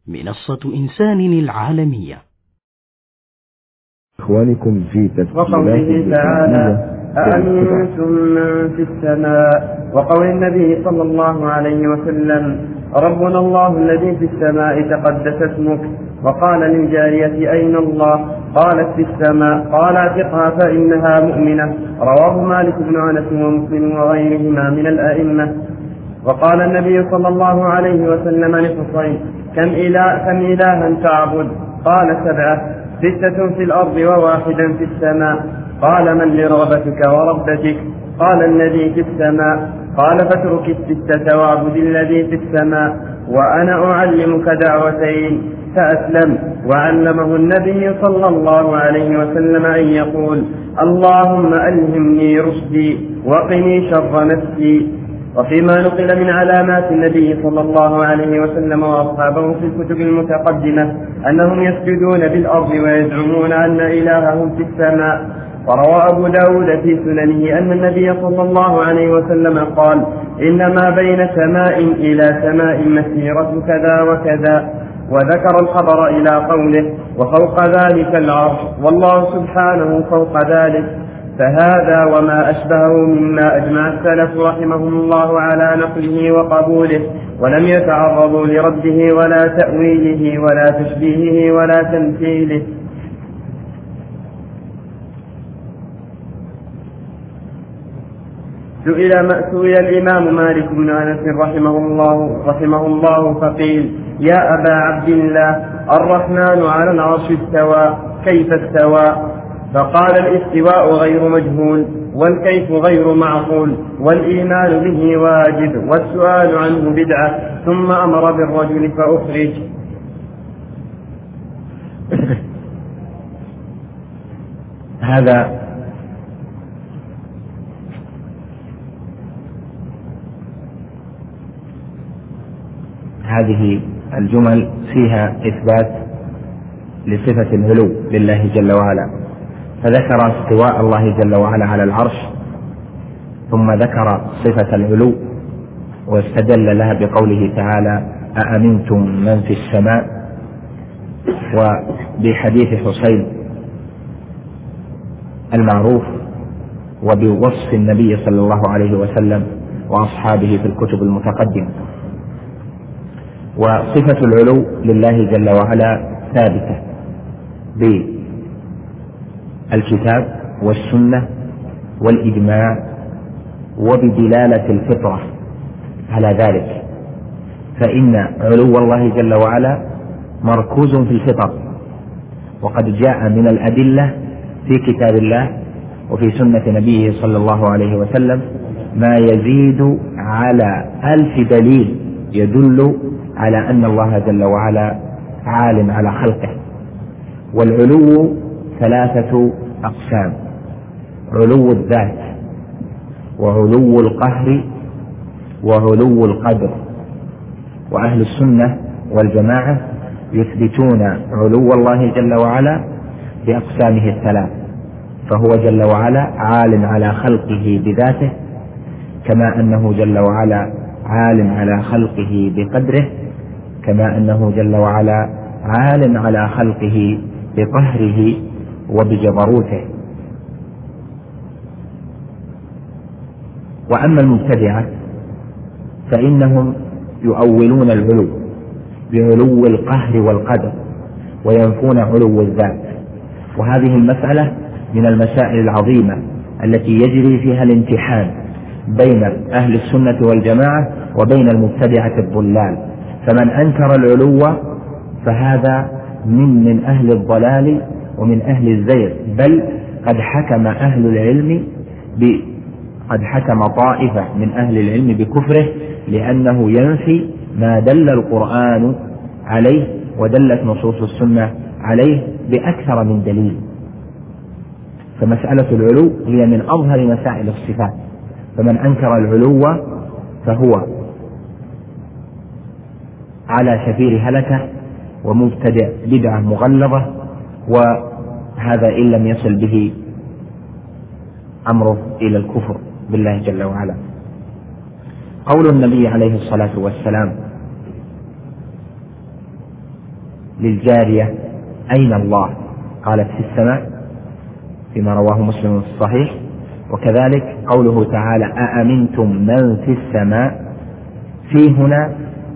منصة إنسان العالمية. إخوانكم في وقوله تعالى أأمنتم من في السماء، وقول النبي صلى الله عليه وسلم ربنا الله الذي في السماء تقدس اسمك. وقال للجارية أين الله؟ قالت في السماء. قال اعتقها فإنها مؤمنة. رواه مالك بن أنس ومسلم وغيرهما من الأئمة. وقال النبي صلى الله عليه وسلم لحصين كم إلها تعبد؟ قال 7، 6 في الأرض وواحدا في السماء. قال من لرغبتك وربتك؟ قال الذي في السماء. قال فاترك 6 واعبد الذي في السماء. وأنا أعلمك دعوتين. فأسلم، وعلمه النبي صلى الله عليه وسلم أن يقول اللهم ألهمني رشدي وقني شر نفسي. وفيما نقل من علامات النبي صلى الله عليه وسلم وأصحابه في الكتب المتقدمة أنهم يسجدون بالأرض ويزعمون أن إلههم في السماء. وروى أبو داود في سننه أن النبي صلى الله عليه وسلم قال إنما بين سماء إلى سماء مسيرة كذا وكذا، وذكر الخبر إلى قوله وفوق ذلك العرش، والله سبحانه فوق ذلك. فهذا وما أشبهه مما أجمع السلف رحمهم الله على نقله وقبوله، ولم يتعرضوا لرده ولا تأويله ولا تشبيهه ولا تمثيله. سئل الإمام مالك بن أنس رحمه الله فقيل يا أبا عبد الله الرحمن على العرش استوى، كيف استوى؟ فقال الاستواء غير مجهول، والكيف غير معقول، والإيمان به واجب، والسؤال عنه بدعة. ثم أمر بالرجل فأخرج. هذه الجمل فيها إثبات لصفة العلو لله جل وعلا، فذكر استواء الله جل وعلا على العرش، ثم ذكر صفة العلو واستدل لها بقوله تعالى أأمنتم من في السماء، وبحديث حسين المعروف، وبوصف النبي صلى الله عليه وسلم وأصحابه في الكتب المتقدمة. وصفة العلو لله جل وعلا ثابتة بالكتاب والسنة والإجماع وبدلالة الفطرة على ذلك، فإن علو الله جل وعلا مركوز في الفطر، وقد جاء من الأدلة في كتاب الله وفي سنة نبيه صلى الله عليه وسلم ما يزيد على 1000 دليل يدل على أن الله جل وعلا عال على خلقه. والعلو 3 أقسام: علو الذات، وعلو القهر، وعلو القدر. وأهل السنة والجماعة يثبتون علو الله جل وعلا بأقسامه 3، فهو جل وعلا عال على خلقه بذاته، كما أنه جل وعلا عال على خلقه بقدره، كما أنه جل وعلا عال على خلقه بقهره وبجبروته. وأما المبتدعة فإنهم يؤولون العلو بعلو القهر والقدر، وينفون علو الذات. وهذه المسألة من المسائل العظيمة التي يجري فيها الامتحان بين أهل السنة والجماعة وبين المبتدعة الضلال. فمن أنكر العلو فهذا من أهل الضلال ومن أهل الزيغ، بل قد حكم أهل العلم قد حكم طائفة من أهل العلم بكفره، لأنه ينفي ما دل القرآن عليه ودلت نصوص السنة عليه بأكثر من دليل. فمسألة العلو هي من أظهر مسائل الصفات، فمن أنكر العلو فهو على شفير هلكة ومبتدع بدعة مغلظة، وهذا إن لم يصل به أمره إلى الكفر بالله جل وعلا. قول النبي عليه الصلاة والسلام للجارية أين الله؟ قالت في السماء فيما رواه مسلم في الصحيح. وكذلك قوله تعالى أأمنتم من في السماء، في هنا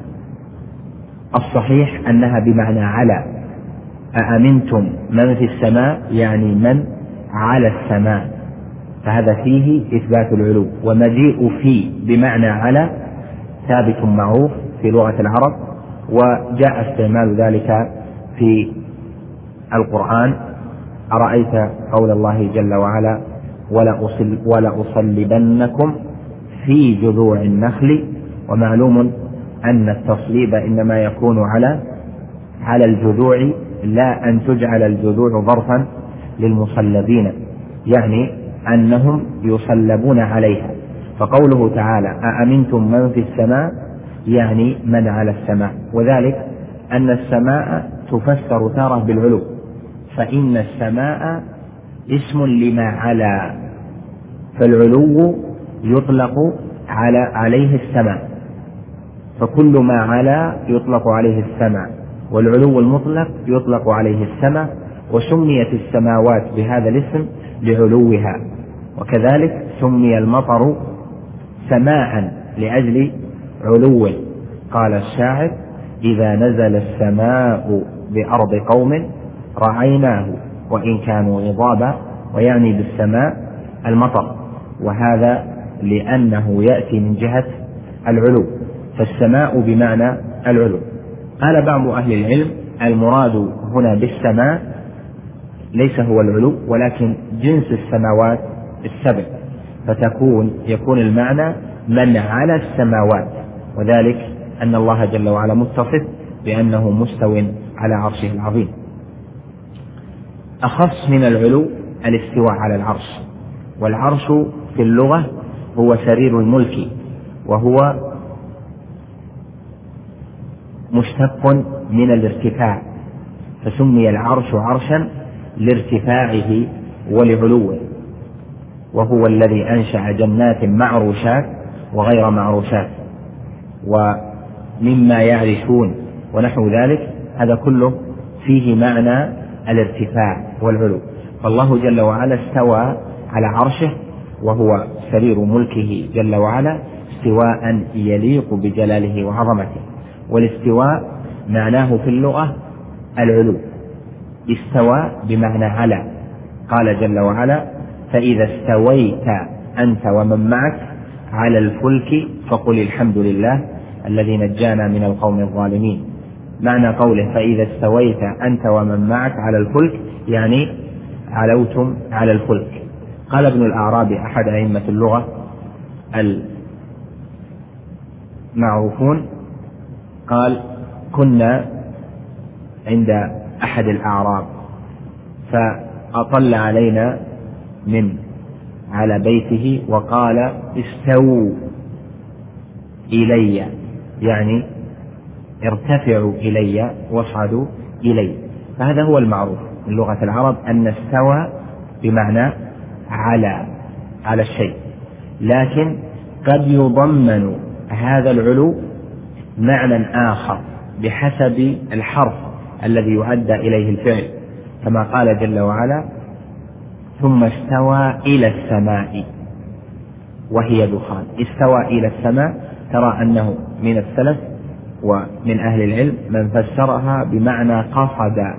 الصحيح أنها بمعنى على، أأمنتم من في السماء يعني من على السماء، فهذا فيه إثبات العلو. ومجيء في بمعنى على ثابت معروف في لغة العرب، وجاء استعمال ذلك في القرآن. أرأيت قول الله جل وعلا ولأصلبنكم في جذوع النخل، ومعلوم أن التصليب إنما يكون على الجذوع، لا أن تجعل الجذوع ظرفا للمصلبين، يعني أنهم يصلبون عليها. فقوله تعالى أأمنتم من في السماء يعني من على السماء، وذلك أن السماء تفسر تارة بالعلو، فإن السماء اسم لما على، فالعلو يطلق عليه السماء، فكل ما على يطلق عليه السماء، والعلو المطلق يطلق عليه السماء. وسميت السماوات بهذا الاسم لعلوها، وكذلك سمي المطر سماء لأجل علوه. قال الشاعر إذا نزل السماء بأرض قوم رعيناه وإن كانوا غضابا، ويعني بالسماء المطر، وهذا لأنه يأتي من جهة العلو، فالسماء بمعنى العلو. قال بعض أهل العلم المراد هنا بالسماء ليس هو العلو، ولكن جنس السماوات السبع، يكون المعنى من على السماوات، وذلك أن الله جل وعلا متصف بأنه مستو على عرشه العظيم. أخص من العلو الاستواء على العرش، والعرش في اللغة هو سرير الملك، وهو مشتق من الارتفاع، فسمي العرش عرشا لارتفاعه ولعلوه. وهو الذي أنشأ جنات معروشات وغير معروشات ومما يعرشون ونحو ذلك، هذا كله فيه معنى الارتفاع والعلو. فالله جل وعلا استوى على عرشه وهو سرير ملكه جل وعلا استواء يليق بجلاله وعظمته. والاستواء معناه في اللغة العلو، استوى بمعنى على. قال جل وعلا فإذا استويت أنت ومن معك على الفلك فقل الحمد لله الذي نجانا من القوم الظالمين. معنى قوله فإذا استويت أنت ومن معك على الفلك يعني علوتم على الفلك. قال ابن الأعرابي أحد أئمة اللغة المعروفون قال كنا عند أحد الأعراب فأطل علينا من على بيته وقال استووا إلي، يعني ارتفعوا إلي واصعدوا إلي. فهذا هو المعروف من لغة العرب أن استوى بمعنى على الشيء، لكن قد يضمن هذا العلو معنى آخر بحسب الحرف الذي يؤدى إليه الفعل، كما قال جل وعلا ثم استوى إلى السماء وهي دخان. استوى إلى السماء، ترى أنه من السلف ومن أهل العلم من فسرها بمعنى قصد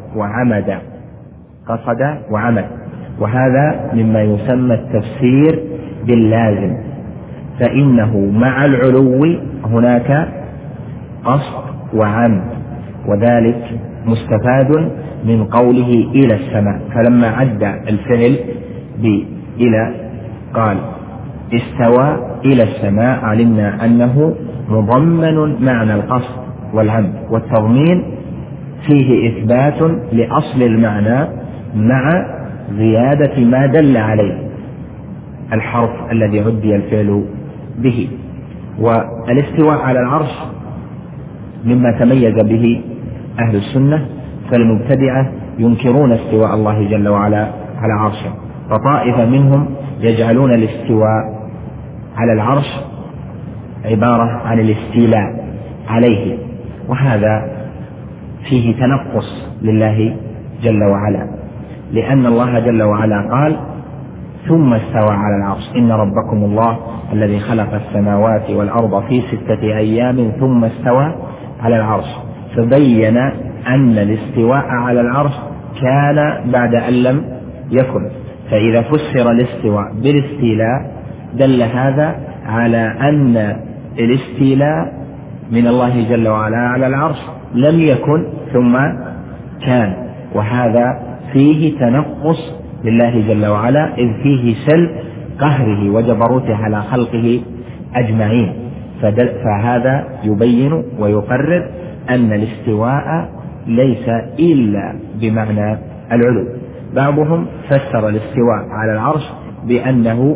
وعمد، وهذا مما يسمى التفسير باللازم، فإنه مع العلو هناك قصد وعمد، وذلك مستفاد من قوله إلى السماء. فلما عد الفعل إلى قال استوى إلى السماء علمنا أنه مضمن معنى القصد والعمد، والتضمين فيه إثبات لأصل المعنى مع زيادة ما دل عليه الحرف الذي عدي الفعل به. والاستواء على العرش مما تميز به أهل السنة، فالمبتدعة ينكرون استواء الله جل وعلا على عرشه، فطائفة منهم يجعلون الاستواء على العرش عبارة عن الاستيلاء عليه، وهذا فيه تنقص لله جل وعلا، لأن الله جل وعلا قال ثم استوى على العرش إن ربكم الله الذي خلق السماوات والأرض في 6 أيام ثم استوى على العرش، فبين أن الاستواء على العرش كان بعد أن لم يكن. فإذا فسر الاستواء بالاستيلاء دل هذا على أن الاستيلاء من الله جل وعلا على العرش لم يكن ثم كان، وهذا فيه تنقص لله جل وعلا، إذ فيه سلب قهره وجبروته على خلقه أجمعين. فهذا يبين ويقرر أن الاستواء ليس إلا بمعنى العلو. بعضهم فسر الاستواء على العرش بأنه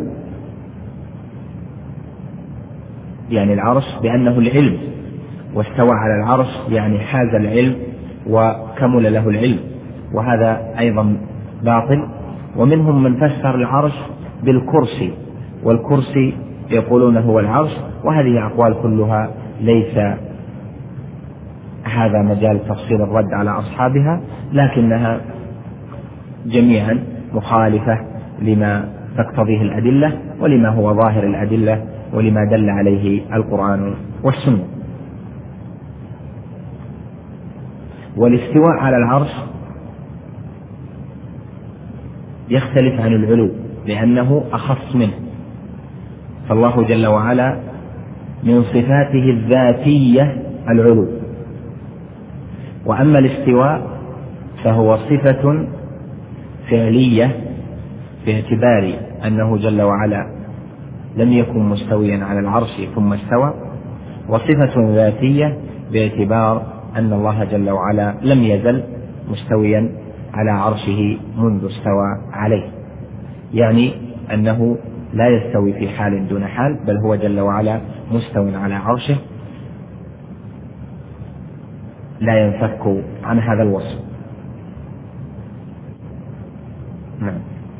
يعني العرش بأنه العلم، واستوى على العرش يعني حاز العلم وكمل له العلم، وهذا أيضا باطل. ومنهم من فسر العرش بالكرسي، والكرسي يقولون هو العرش، وهذه أقوال كلها ليس هذا مجال تفصيل الرد على أصحابها، لكنها جميعا مخالفة لما تقتضيه الأدلة ولما هو ظاهر الأدلة ولما دل عليه القرآن والسنة. والاستواء على العرش يختلف عن العلو لأنه أخص منه، فالله جل وعلا من صفاته الذاتية العلو، وأما الاستواء فهو صفة فعلية باعتبار أنه جل وعلا لم يكن مستويا على العرش ثم استوى، وصفة ذاتية باعتبار أن الله جل وعلا لم يزل مستويا على عرشه منذ استوى عليه، يعني أنه لا يستوي في حال دون حال، بل هو جل وعلا مستو على عرشه لا ينفك عن هذا الوصف. نعم.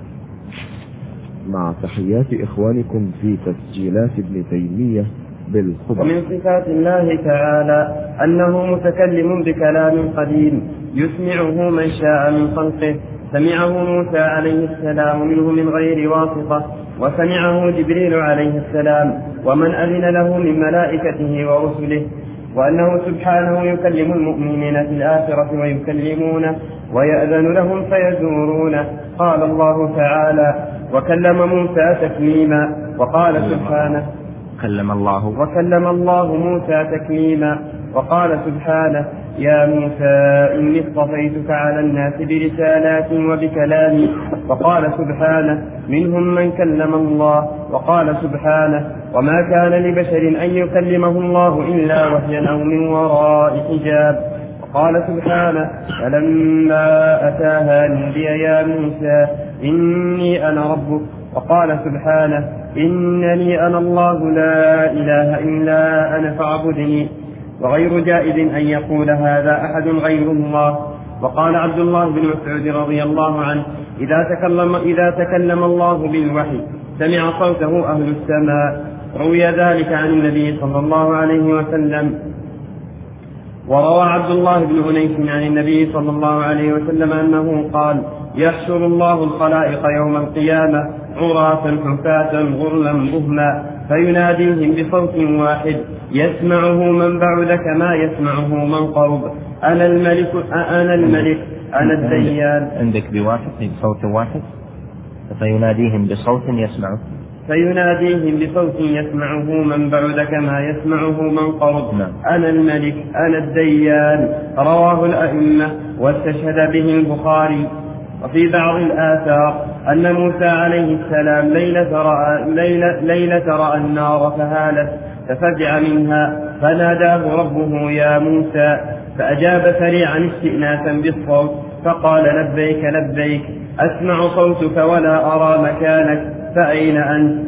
مع تحيات إخوانكم في تسجيلات ابن تيمية بالخبر. ومن صفات الله تعالى أنه متكلم بكلام قديم يسمعه من شاء من خلقه، سمعه موسى عليه السلام منه من غير واسطة، وسمعه جبريل عليه السلام ومن أذن له من ملائكته ورسله، وأنه سبحانه يكلم المؤمنين في الآخرة ويكلمونه ويأذن لهم فيزورونه. قال الله تعالى وكلم موسى تكليما، وقال سبحانه وكلم الله موسى تكليما، وقال سبحانه يا موسى إني اصطفيتك على الناس برسالاتي وبكلامي، وقال سبحانه منهم من كلم الله، وقال سبحانه وما كان لبشر أن يكلمه الله إلا وحيا أو من وراء حجاب، وقال سبحانه فلما أتاها نودي يا موسى إني أنا ربك، وقال سبحانه إنني أنا الله لا إله إلا أنا فاعبدني. وغير جائز أن يقول هذا أحد غير الله. وقال عبد الله بن مسعود رضي الله عنه إذا تكلم الله بالوحي سمع صوته أهل السماء. روي ذلك عن النبي صلى الله عليه وسلم. وروى عبد الله بن أنيس عن النبي صلى الله عليه وسلم أنه قال يحشر الله الخلائق يوم القيامة عراة حفاة غرلا بهما فيناديهم بصوت واحد يسمعه من بعد كما يسمعه من قرب أنا الملك أنا الديان. عندك بصوت واحد فيناديهم بصوت يسمعه من بعد كما يسمعه من قرب أنا الملك أنا الديان. رواه الأئمة واستشهد به البخاري. وفي بعض الآثار أن موسى عليه السلام ليلة رأى النار فهالت ففزع منها فناداه ربه يا موسى فأجاب سريعا استئناسا بالصوت فقال لبيك لبيك أسمع صوتك ولا أرى مكانك فأين أنت؟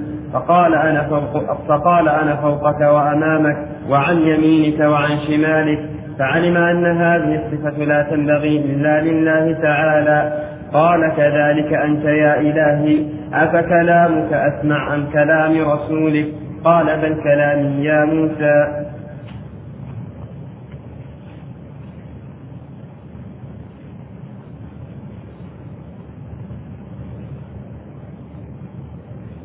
فقال أنا فوقك وأمامك وعن يمينك وعن شمالك. فعلم أن هذه الصفة لا تنبغي إلا لله تعالى. قال كذلك أنت يا إلهي أفكلامك أسمع عن كلام رسولك؟ قال بل كلامي يا موسى.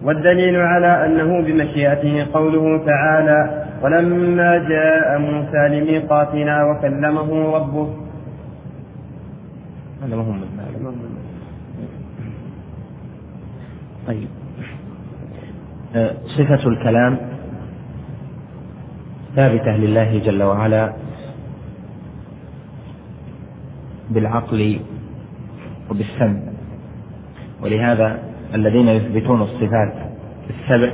والدليل على أنه بمشيئته قوله تعالى: ولما جاء موسى لميقاتنا وكلمه ربه. هذا مهم. طيب، صفة الكلام ثابتة لله جل وعلا بالعقل وبالسمع، ولهذا الذين يثبتون الصفات السبع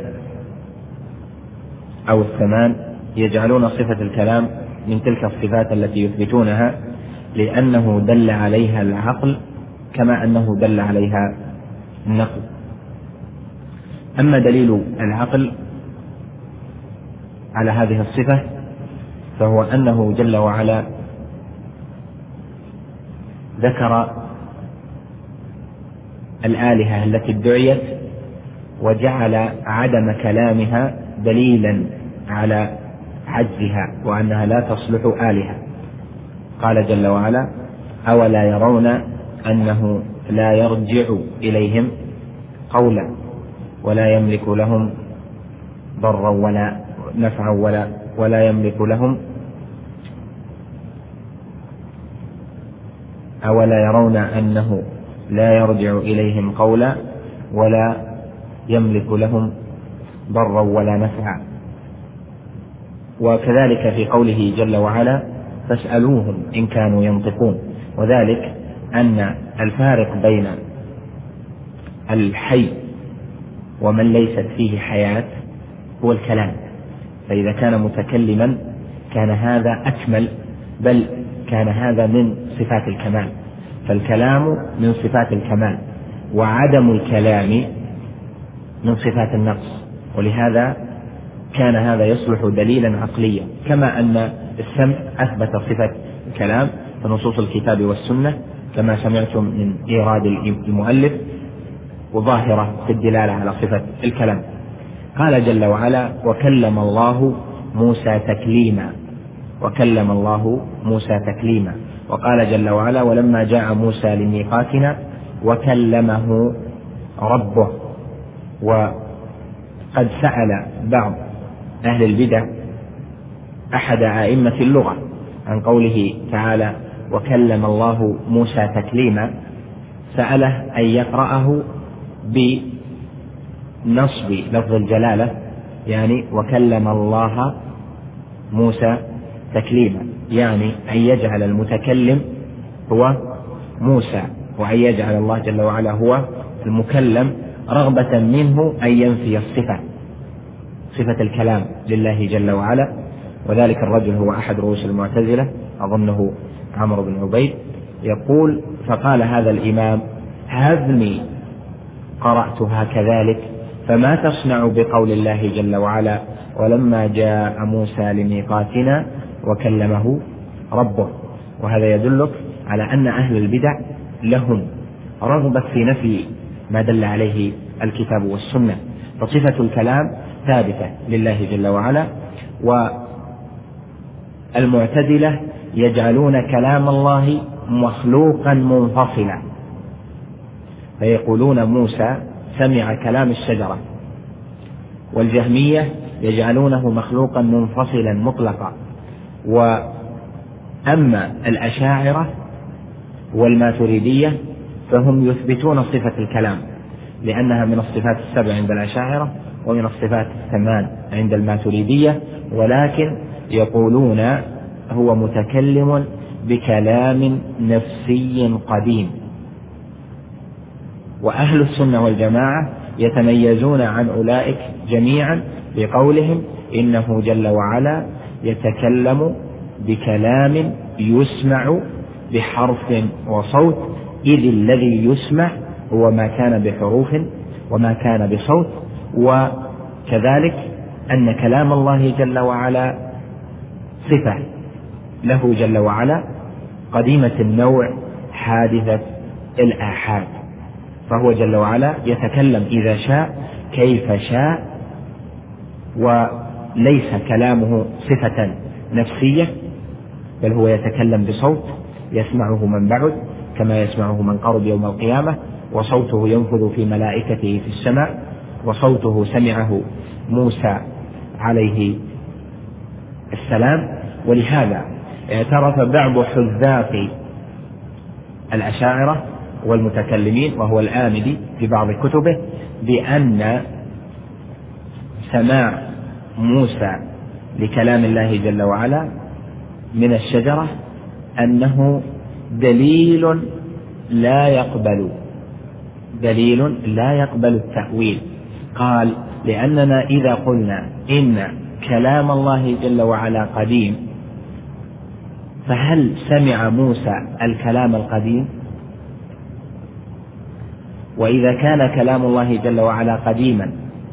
أو الثمان يجعلون صفة الكلام من تلك الصفات التي يثبتونها، لأنه دل عليها العقل كما أنه دل عليها النقل. أما دليل العقل على هذه الصفة فهو أنه جل وعلا ذكر الآلهة التي ادعيت وجعل عدم كلامها دليلا على عجزها وأنها لا تصلح آلهة. قال جل وعلا: أولا يرون أنه لا يرجع إليهم قولا ولا يملك لهم ضرا ولا نفعا ولا يملك لهم أولا يرون أنه لا يرجع إليهم قولا ولا يملك لهم ضرا ولا نفعا. وكذلك في قوله جل وعلا: فاسألوهم إن كانوا ينطقون، وذلك أن الفارق بين الحي ومن ليست فيه حياة هو الكلام، فإذا كان متكلما كان هذا أكمل، بل كان هذا من صفات الكمال، فالكلام من صفات الكمال وعدم الكلام من صفات النقص، ولهذا كان هذا يصلح دليلا عقليا، كما أن السمع أثبت صفة الكلام فنصوص الكتاب والسنة كما سمعتم من إيراد المؤلف وظاهرة في الدلالة على صفة الكلام. قال جل وعلا: وكلم الله موسى تكليما، وكلم الله موسى تكليما. وقال جل وعلا: ولما جاء موسى لميقاتنا وكلمه ربه. وقد سأل بعض أهل البدع أحد أئمة اللغة عن قوله تعالى: وكلم الله موسى تكليما، سأله أن يقرأه بنصب لفظ الجلالة، يعني وكلم الله موسى تكليما، يعني أن يجعل المتكلم هو موسى وأن يجعل الله جل وعلا هو المكلم، رغبة منه أن ينفي صفة الكلام لله جل وعلا. وذلك الرجل هو أحد رؤوس المعتزلة، أظنه عمرو بن عبيد، يقول: فقال هذا الإمام: هذني قرأتها كذلك، فما تصنع بقول الله جل وعلا: ولما جاء موسى لميقاتنا وكلمه ربه. وهذا يدلك على أن أهل البدع لهم رغبة في نفي ما دل عليه الكتاب والسنة، فصفة الكلام ثابتة لله جل وعلا. والمعتزلة يجعلون كلام الله مخلوقا منفصلا، فيقولون موسى سمع كلام الشجرة، والجهمية يجعلونه مخلوقا منفصلا مطلقا. وأما الأشاعرة والماتريدية فهم يثبتون صفة الكلام، لأنها من الصفات السبع عند الأشاعرة ومن الصفات الثمان عند الماتريدية، ولكن يقولون هو متكلم بكلام نفسي قديم. وأهل السنة والجماعة يتميزون عن أولئك جميعا بقولهم إنه جل وعلا يتكلم بكلام يسمع بحرف وصوت، إذ الذي يسمع هو ما كان بحروف وما كان بصوت. وكذلك أن كلام الله جل وعلا صفة له جل وعلا قديمة النوع حادثة الآحاد، فهو جل وعلا يتكلم إذا شاء كيف شاء، وليس كلامه صفة نفسية، بل هو يتكلم بصوت يسمعه من بعد كما يسمعه من قرب يوم القيامة، وصوته ينفذ في ملائكته في السماء، وصوته سمعه موسى عليه السلام. ولهذا اعترف بعض حذاق الأشاعرة والمتكلمين وهو الآمدي في بعض كتبه بأن سماع موسى لكلام الله جل وعلا من الشجرة أنه دليل لا يقبل التأويل. قال: لأننا إذا قلنا إن كلام الله جل وعلا قديم، فهل سمع موسى الكلام القديم؟ وإذا كان كلام الله جل وعلا قديما،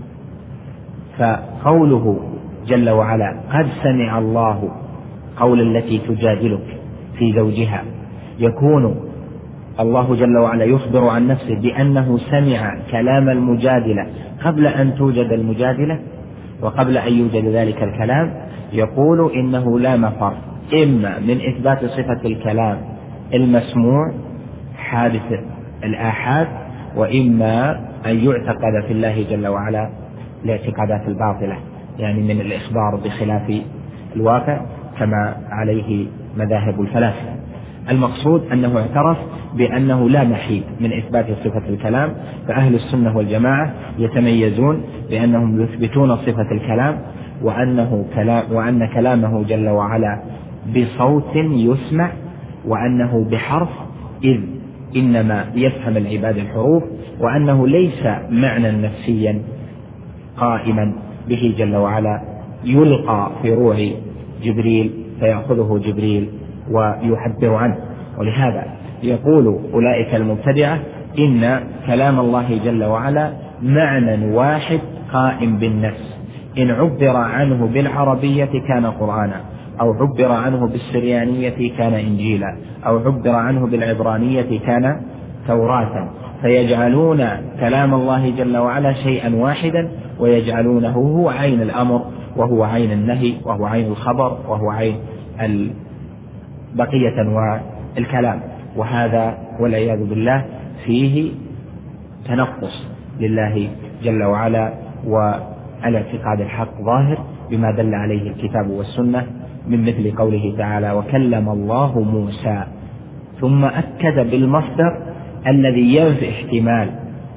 فقوله جل وعلا قد سمع الله قول التي تجادلك في زوجها، يكون الله جل وعلا يخبر عن نفسه بأنه سمع كلام المجادلة قبل أن توجد المجادلة وقبل أن يوجد ذلك الكلام. يقول إنه لا مفر إما من إثبات صفة الكلام المسموع حادث الآحاد، وإما أن يعتقد في الله جل وعلا الاعتقادات الباطلة، يعني من الإخبار بخلاف الواقع كما عليه مذاهب الفلاسفة. المقصود أنه اعترف بأنه لا محيد من إثبات صفة الكلام، فأهل السنة والجماعة يتميزون بأنهم يثبتون صفة الكلام وأن كلامه جل وعلا بصوت يسمع، وأنه بحرف إذ إنما يفهم العباد الحروف، وأنه ليس معنى نفسيا قائما به جل وعلا يلقى في روع جبريل فيأخذه جبريل ويحبر عنه. ولهذا يقول أولئك المبتدعة إن كلام الله جل وعلا معنى واحد قائم بالنفس، إن عبر عنه بالعربية كان قرآنا، أو عبر عنه بالسريانية كان إنجيلا، أو عبر عنه بالعبرانية كان توراة، فيجعلون كلام الله جل وعلا شيئا واحدا ويجعلونه هو عين الأمر وهو عين النهي وهو عين الخبر وهو عين بقية أنواع الكلام. وهذا والعياذ بالله فيه تنقص لله جل وعلا، والاعتقاد الحق ظاهر بما دل عليه الكتاب والسنة من مثل قوله تعالى: وكلم الله موسى، ثم أكد بالمصدر الذي ينفي احتمال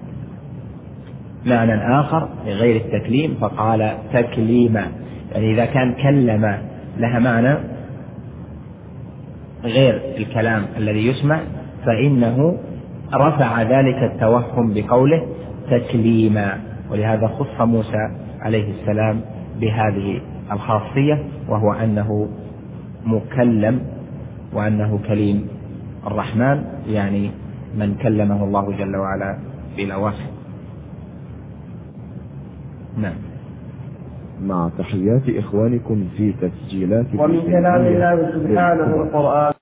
معنى آخر لغير التكليم فقال تكليما، يعني إذا كان كلم لها معنى غير الكلام الذي يسمع فإنه رفع ذلك التوهم بقوله تكليما. ولهذا خص موسى عليه السلام بهذه الخاصية، وهو أنه مكلم وأنه كليم الرحمن، يعني من كلمه الله جل وعلا بلا واسطة. نعم. مع تحيات إخوانكم في تسجيلات ومن كلام الله سبحانه القرآن.